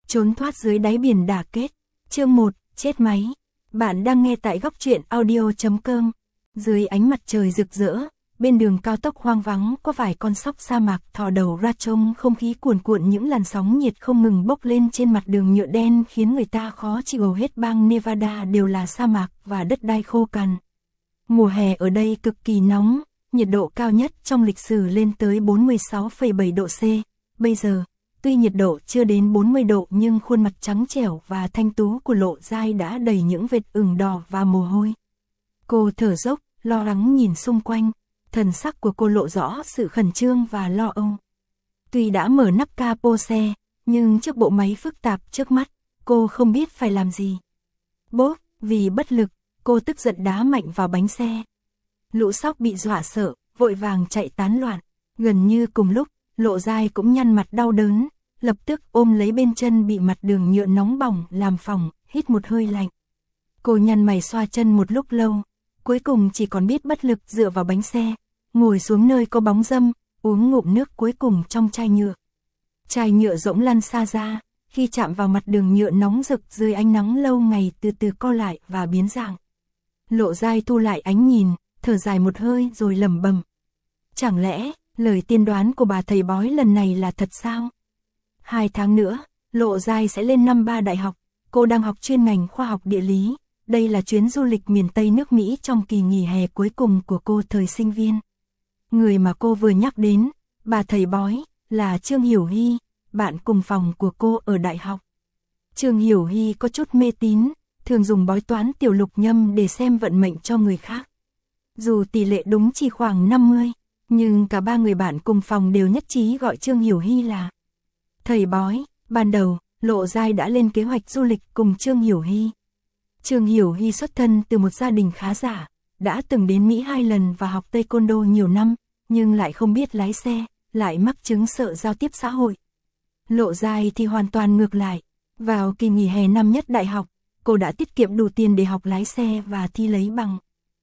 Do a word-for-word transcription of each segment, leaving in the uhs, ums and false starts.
Trốn thoát dưới đáy biển đả kết. Chương một, chết máy. Bạn đang nghe tại góc truyện audio chấm com. Dưới ánh mặt trời rực rỡ, bên đường cao tốc hoang vắng có vài con sóc sa mạc thò đầu ra trông không khí cuồn cuộn, những làn sóng nhiệt không ngừng bốc lên trên mặt đường nhựa đen khiến người ta khó chịu. Hầu hết bang Nevada đều là sa mạc và đất đai khô cằn. Mùa hè ở đây cực kỳ nóng, nhiệt độ cao nhất trong lịch sử lên tới bốn mươi sáu phẩy bảy độ C. Bây giờ, tuy nhiệt độ chưa đến bốn mươi độ nhưng khuôn mặt trắng trẻo và thanh tú của Lộ Giai đã đầy những vệt ửng đỏ và mồ hôi. Cô thở dốc, lo lắng nhìn xung quanh, thần sắc của cô lộ rõ sự khẩn trương và lo âu. Tuy đã mở nắp capo xe, nhưng trước bộ máy phức tạp trước mắt, cô không biết phải làm gì. Bốp, vì bất lực, cô tức giận đá mạnh vào bánh xe. Lũ sóc bị dọa sợ, vội vàng chạy tán loạn. Gần như cùng lúc, Lộ Giai cũng nhăn mặt đau đớn, lập tức ôm lấy bên chân bị mặt đường nhựa nóng bỏng làm phỏng, hít một hơi lạnh. Cô nhăn mày xoa chân một lúc lâu, cuối cùng chỉ còn biết bất lực dựa vào bánh xe, ngồi xuống nơi có bóng râm, uống ngụm nước cuối cùng trong chai nhựa. Chai nhựa rỗng lăn xa ra, khi chạm vào mặt đường nhựa nóng rực dưới ánh nắng lâu ngày từ từ co lại và biến dạng. Lộ Giai thu lại ánh nhìn, thở dài một hơi rồi lẩm bẩm. Chẳng lẽ, lời tiên đoán của bà thầy bói lần này là thật sao? Hai tháng nữa, Lộ Giai sẽ lên năm ba đại học, cô đang học chuyên ngành khoa học địa lý. Đây là chuyến du lịch miền Tây nước Mỹ trong kỳ nghỉ hè cuối cùng của cô thời sinh viên. Người mà cô vừa nhắc đến, bà thầy bói, là Trương Hiểu Hy, bạn cùng phòng của cô ở đại học. Trương Hiểu Hy có chút mê tín, thường dùng bói toán tiểu lục nhâm để xem vận mệnh cho người khác. Dù tỷ lệ đúng chỉ khoảng năm mươi, nhưng cả ba người bạn cùng phòng đều nhất trí gọi Trương Hiểu Hy là thầy bói. Ban đầu, Lộ Giai đã lên kế hoạch du lịch cùng Trương Hiểu Hy. Trương Hiểu Hy xuất thân từ một gia đình khá giả, đã từng đến Mỹ hai lần và học taekwondo nhiều năm, nhưng lại không biết lái xe, lại mắc chứng sợ giao tiếp xã hội. Lộ Giai thì hoàn toàn ngược lại. Vào kỳ nghỉ hè năm nhất đại học, cô đã tiết kiệm đủ tiền để học lái xe và thi lấy bằng.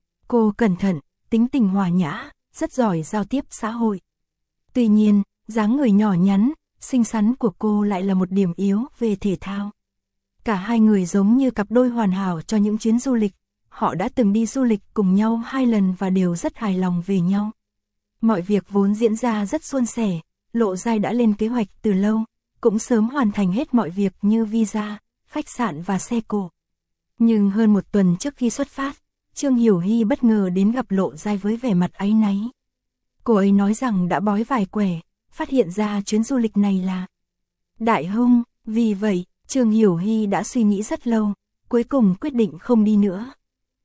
Cô cẩn thận, tính tình hòa nhã, rất giỏi giao tiếp xã hội. Tuy nhiên, dáng người nhỏ nhắn, xinh xắn của cô lại là một điểm yếu về thể thao. Cả hai người giống như cặp đôi hoàn hảo cho những chuyến du lịch. Họ đã từng đi du lịch cùng nhau hai lần và đều rất hài lòng về nhau. Mọi việc vốn diễn ra rất suôn sẻ, Lộ Giai đã lên kế hoạch từ lâu, cũng sớm hoàn thành hết mọi việc như visa, khách sạn và xe cộ. Nhưng hơn một tuần trước khi xuất phát, Trương Hiểu Hy bất ngờ đến gặp Lộ Giai với vẻ mặt áy náy. Cô ấy nói rằng đã bói vài quẻ, phát hiện ra chuyến du lịch này là đại hung. Vì vậy, Trương Hiểu Hy đã suy nghĩ rất lâu, cuối cùng quyết định không đi nữa.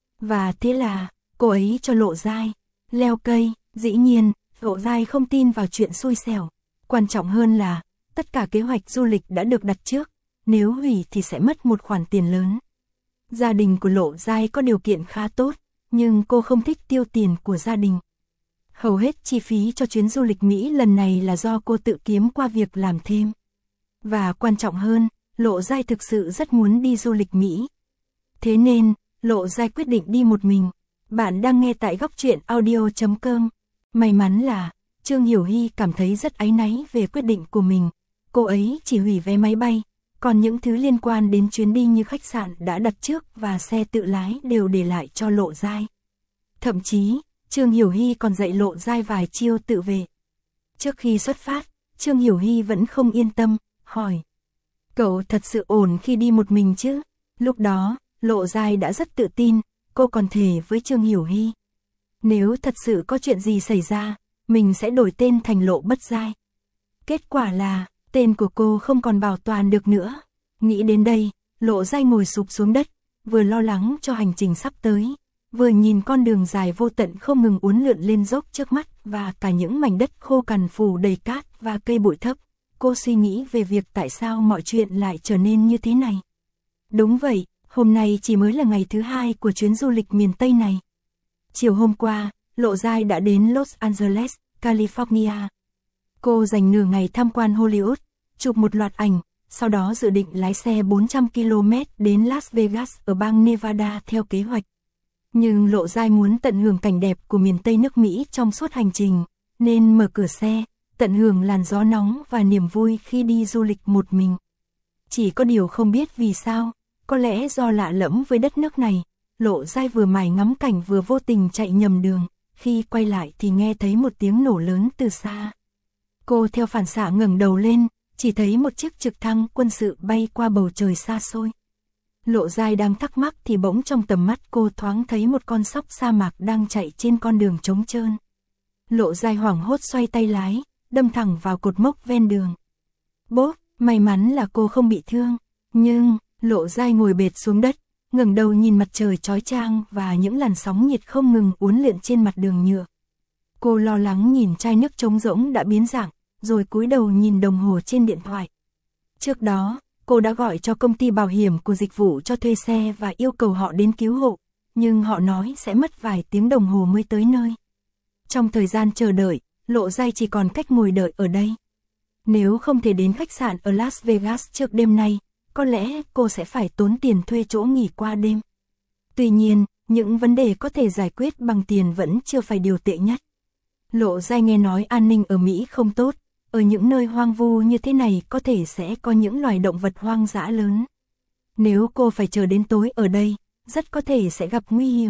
Và thế là, cô ấy cho Lộ Giai leo cây. Dĩ nhiên, Lộ Giai không tin vào chuyện xui xẻo. Quan trọng hơn là, tất cả kế hoạch du lịch đã được đặt trước, nếu hủy thì sẽ mất một khoản tiền lớn. Gia đình của Lộ Giai có điều kiện khá tốt, nhưng cô không thích tiêu tiền của gia đình. Hầu hết chi phí cho chuyến du lịch Mỹ lần này là do cô tự kiếm qua việc làm thêm. Và quan trọng hơn, Lộ Giai thực sự rất muốn đi du lịch Mỹ. Thế nên, Lộ Giai quyết định đi một mình. Bạn đang nghe tại góc truyện audio chấm com. May mắn là, Trương Hiểu Hy cảm thấy rất áy náy về quyết định của mình. Cô ấy chỉ hủy vé máy bay, còn những thứ liên quan đến chuyến đi như khách sạn đã đặt trước và xe tự lái đều để lại cho Lộ Giai. Thậm chí, Trương Hiểu Hy còn dạy Lộ Giai vài chiêu tự vệ. Trước khi xuất phát, Trương Hiểu Hy vẫn không yên tâm, hỏi. Cậu thật sự ổn khi đi một mình chứ? Lúc đó, Lộ Giai đã rất tự tin, cô còn thề với Trương Hiểu Hy. Nếu thật sự có chuyện gì xảy ra, mình sẽ đổi tên thành Lộ Bất Giai. Kết quả là, tên của cô không còn bảo toàn được nữa. Nghĩ đến đây, Lộ Giai ngồi sụp xuống đất, vừa lo lắng cho hành trình sắp tới, vừa nhìn con đường dài vô tận không ngừng uốn lượn lên dốc trước mắt và cả những mảnh đất khô cằn phủ đầy cát và cây bụi thấp. Cô suy nghĩ về việc tại sao mọi chuyện lại trở nên như thế này. Đúng vậy, hôm nay chỉ mới là ngày thứ hai của chuyến du lịch miền Tây này. Chiều hôm qua, Lộ Giai đã đến Los Angeles, California. Cô dành nửa ngày tham quan Hollywood, chụp một loạt ảnh, sau đó dự định lái xe bốn trăm ki lô mét đến Las Vegas ở bang Nevada theo kế hoạch. Nhưng Lộ Giai muốn tận hưởng cảnh đẹp của miền Tây nước Mỹ trong suốt hành trình, nên mở cửa xe, tận hưởng làn gió nóng và niềm vui khi đi du lịch một mình. Chỉ có điều không biết vì sao, có lẽ do lạ lẫm với đất nước này, Lộ Giai vừa mải ngắm cảnh vừa vô tình chạy nhầm đường, khi quay lại thì nghe thấy một tiếng nổ lớn từ xa. Cô theo phản xạ ngẩng đầu lên, chỉ thấy một chiếc trực thăng quân sự bay qua bầu trời xa xôi. Lộ Giai đang thắc mắc thì bỗng trong tầm mắt cô thoáng thấy một con sóc sa mạc đang chạy trên con đường trống trơn. Lộ Giai hoảng hốt xoay tay lái, đâm thẳng vào cột mốc ven đường. Bốp, may mắn là cô không bị thương, nhưng Lộ Giai ngồi bệt xuống đất, ngẩng đầu nhìn mặt trời chói chang và những làn sóng nhiệt không ngừng uốn lượn trên mặt đường nhựa. Cô lo lắng nhìn chai nước trống rỗng đã biến dạng, rồi cúi đầu nhìn đồng hồ trên điện thoại. Trước đó, cô đã gọi cho công ty bảo hiểm của dịch vụ cho thuê xe và yêu cầu họ đến cứu hộ, nhưng họ nói sẽ mất vài tiếng đồng hồ mới tới nơi. Trong thời gian chờ đợi, Lộ Giai chỉ còn cách ngồi đợi ở đây. Nếu không thể đến khách sạn ở Las Vegas trước đêm nay, có lẽ cô sẽ phải tốn tiền thuê chỗ nghỉ qua đêm. Tuy nhiên, những vấn đề có thể giải quyết bằng tiền vẫn chưa phải điều tệ nhất. Lộ Giai nghe nói an ninh ở Mỹ không tốt, ở những nơi hoang vu như thế này có thể sẽ có những loài động vật hoang dã lớn. Nếu cô phải chờ đến tối ở đây, rất có thể sẽ gặp nguy hiểm.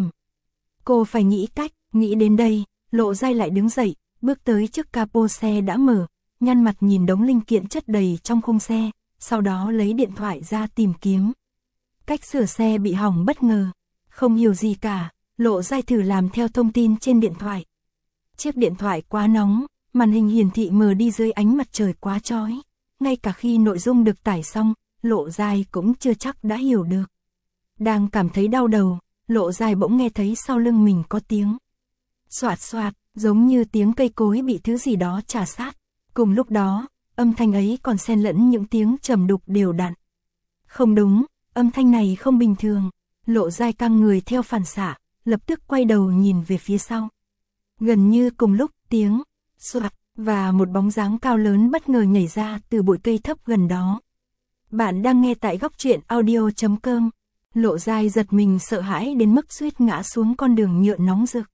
Cô phải nghĩ cách, nghĩ đến đây, Lộ Giai lại đứng dậy, bước tới trước capo xe đã mở, nhăn mặt nhìn đống linh kiện chất đầy trong khung xe, sau đó lấy điện thoại ra tìm kiếm. Cách sửa xe bị hỏng bất ngờ, không hiểu gì cả, Lộ Giai thử làm theo thông tin trên điện thoại. Chiếc điện thoại quá nóng, màn hình hiển thị mờ đi dưới ánh mặt trời quá chói. Ngay cả khi nội dung được tải xong, Lộ Giai cũng chưa chắc đã hiểu được. Đang cảm thấy đau đầu, Lộ Giai bỗng nghe thấy sau lưng mình có tiếng xoạt xoạt, giống như tiếng cây cối bị thứ gì đó chà sát. Cùng lúc đó, âm thanh ấy còn xen lẫn những tiếng trầm đục đều đặn. Không đúng, âm thanh này không bình thường. Lộ Giai căng người theo phản xạ, lập tức quay đầu nhìn về phía sau. Gần như cùng lúc tiếng xoạt và một bóng dáng cao lớn bất ngờ nhảy ra từ bụi cây thấp gần đó. Bạn đang nghe tại góc truyện audio chấm com. Lộ Giai giật mình sợ hãi đến mức suýt ngã xuống con đường nhựa nóng rực.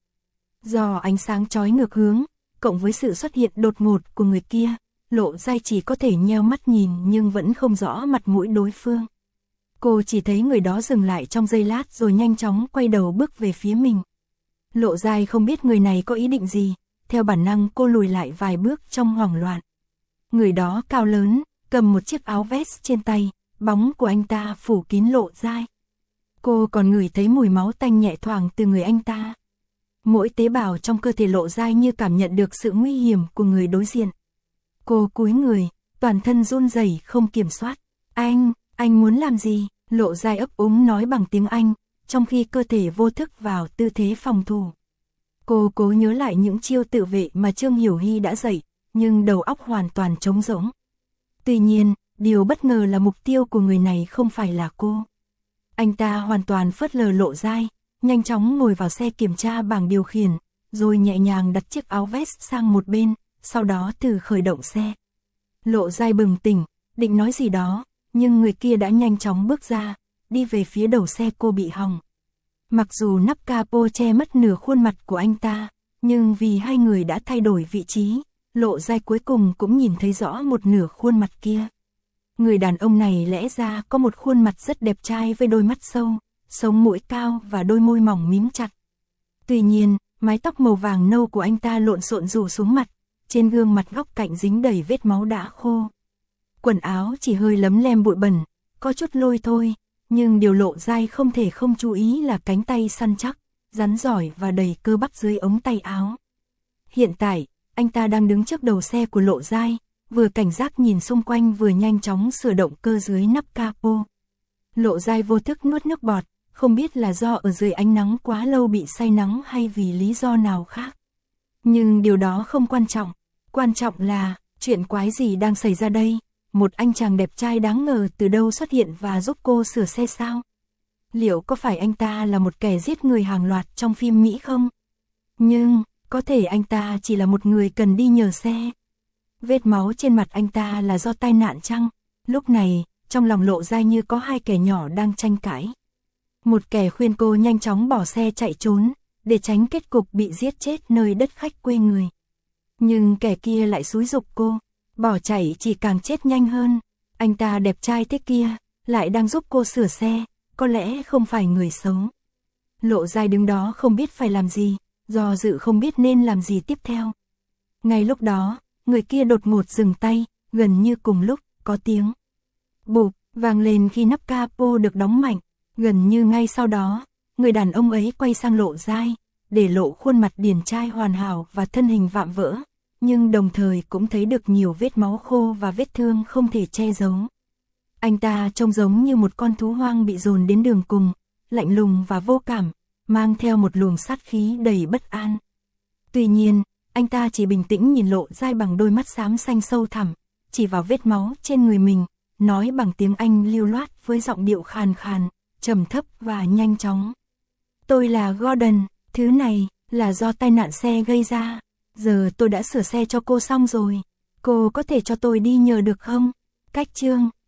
Do ánh sáng chói ngược hướng, cộng với sự xuất hiện đột ngột của người kia, Lộ Giai chỉ có thể nheo mắt nhìn nhưng vẫn không rõ mặt mũi đối phương. Cô chỉ thấy người đó dừng lại trong giây lát rồi nhanh chóng quay đầu bước về phía mình. Lộ Giai không biết người này có ý định gì, theo bản năng cô lùi lại vài bước trong hoảng loạn. Người đó cao lớn, cầm một chiếc áo vest trên tay, bóng của anh ta phủ kín Lộ Giai. Cô còn ngửi thấy mùi máu tanh nhẹ thoảng từ người anh ta. Mỗi tế bào trong cơ thể Lộ Giai như cảm nhận được sự nguy hiểm của người đối diện. Cô cúi người, toàn thân run rẩy không kiểm soát. Anh, anh muốn làm gì? Lộ Giai ấp úng nói bằng tiếng Anh, trong khi cơ thể vô thức vào tư thế phòng thủ. Cô cố nhớ lại những chiêu tự vệ mà Trương Hiểu Hy đã dạy, nhưng đầu óc hoàn toàn trống rỗng. Tuy nhiên, điều bất ngờ là mục tiêu của người này không phải là cô. Anh ta hoàn toàn phớt lờ Lộ Giai, nhanh chóng ngồi vào xe kiểm tra bảng điều khiển, rồi nhẹ nhàng đặt chiếc áo vest sang một bên, sau đó thử khởi động xe. Lộ Giai bừng tỉnh, định nói gì đó, nhưng người kia đã nhanh chóng bước ra, đi về phía đầu xe cô bị hỏng. Mặc dù nắp capo che mất nửa khuôn mặt của anh ta, nhưng vì hai người đã thay đổi vị trí, Lộ Giai cuối cùng cũng nhìn thấy rõ một nửa khuôn mặt kia. Người đàn ông này lẽ ra có một khuôn mặt rất đẹp trai với đôi mắt sâu, sống mũi cao và đôi môi mỏng mím chặt. Tuy nhiên, mái tóc màu vàng nâu của anh ta lộn xộn rủ xuống mặt, trên gương mặt góc cạnh dính đầy vết máu đã khô. Quần áo chỉ hơi lấm lem bụi bẩn, có chút lôi thôi, nhưng điều Lộ Giai không thể không chú ý là cánh tay săn chắc, rắn giỏi và đầy cơ bắp dưới ống tay áo. Hiện tại, anh ta đang đứng trước đầu xe của Lộ Giai, vừa cảnh giác nhìn xung quanh vừa nhanh chóng sửa động cơ dưới nắp capo. Lộ Giai vô thức nuốt nước bọt, không biết là do ở dưới ánh nắng quá lâu bị say nắng hay vì lý do nào khác. Nhưng điều đó không quan trọng, quan trọng là, chuyện quái gì đang xảy ra đây? Một anh chàng đẹp trai đáng ngờ từ đâu xuất hiện và giúp cô sửa xe sao? Liệu có phải anh ta là một kẻ giết người hàng loạt trong phim Mỹ không? Nhưng, có thể anh ta chỉ là một người cần đi nhờ xe. Vết máu trên mặt anh ta là do tai nạn chăng? Lúc này, trong lòng Lộ Giai như có hai kẻ nhỏ đang tranh cãi. Một kẻ khuyên cô nhanh chóng bỏ xe chạy trốn, để tránh kết cục bị giết chết nơi đất khách quê người. Nhưng kẻ kia lại xúi giục cô, bỏ chạy chỉ càng chết nhanh hơn. Anh ta đẹp trai thế kia, lại đang giúp cô sửa xe, có lẽ không phải người xấu. Lộ Giai đứng đó không biết phải làm gì, do dự không biết nên làm gì tiếp theo. Ngay lúc đó, người kia đột ngột dừng tay, gần như cùng lúc, có tiếng bụp vang lên khi nắp capo được đóng mạnh. Gần như ngay sau đó, người đàn ông ấy quay sang Lộ Giai, để lộ khuôn mặt điển trai hoàn hảo và thân hình vạm vỡ, nhưng đồng thời cũng thấy được nhiều vết máu khô và vết thương không thể che giấu. Anh ta trông giống như một con thú hoang bị dồn đến đường cùng, lạnh lùng và vô cảm, mang theo một luồng sát khí đầy bất an. Tuy nhiên, anh ta chỉ bình tĩnh nhìn Lộ Giai bằng đôi mắt xám xanh sâu thẳm, chỉ vào vết máu trên người mình, nói bằng tiếng Anh lưu loát với giọng điệu khàn khàn, trầm thấp và nhanh chóng. Tôi là Gordon, thứ này là do tai nạn xe gây ra. Giờ tôi đã sửa xe cho cô xong rồi. Cô có thể cho tôi đi nhờ được không? Cách chương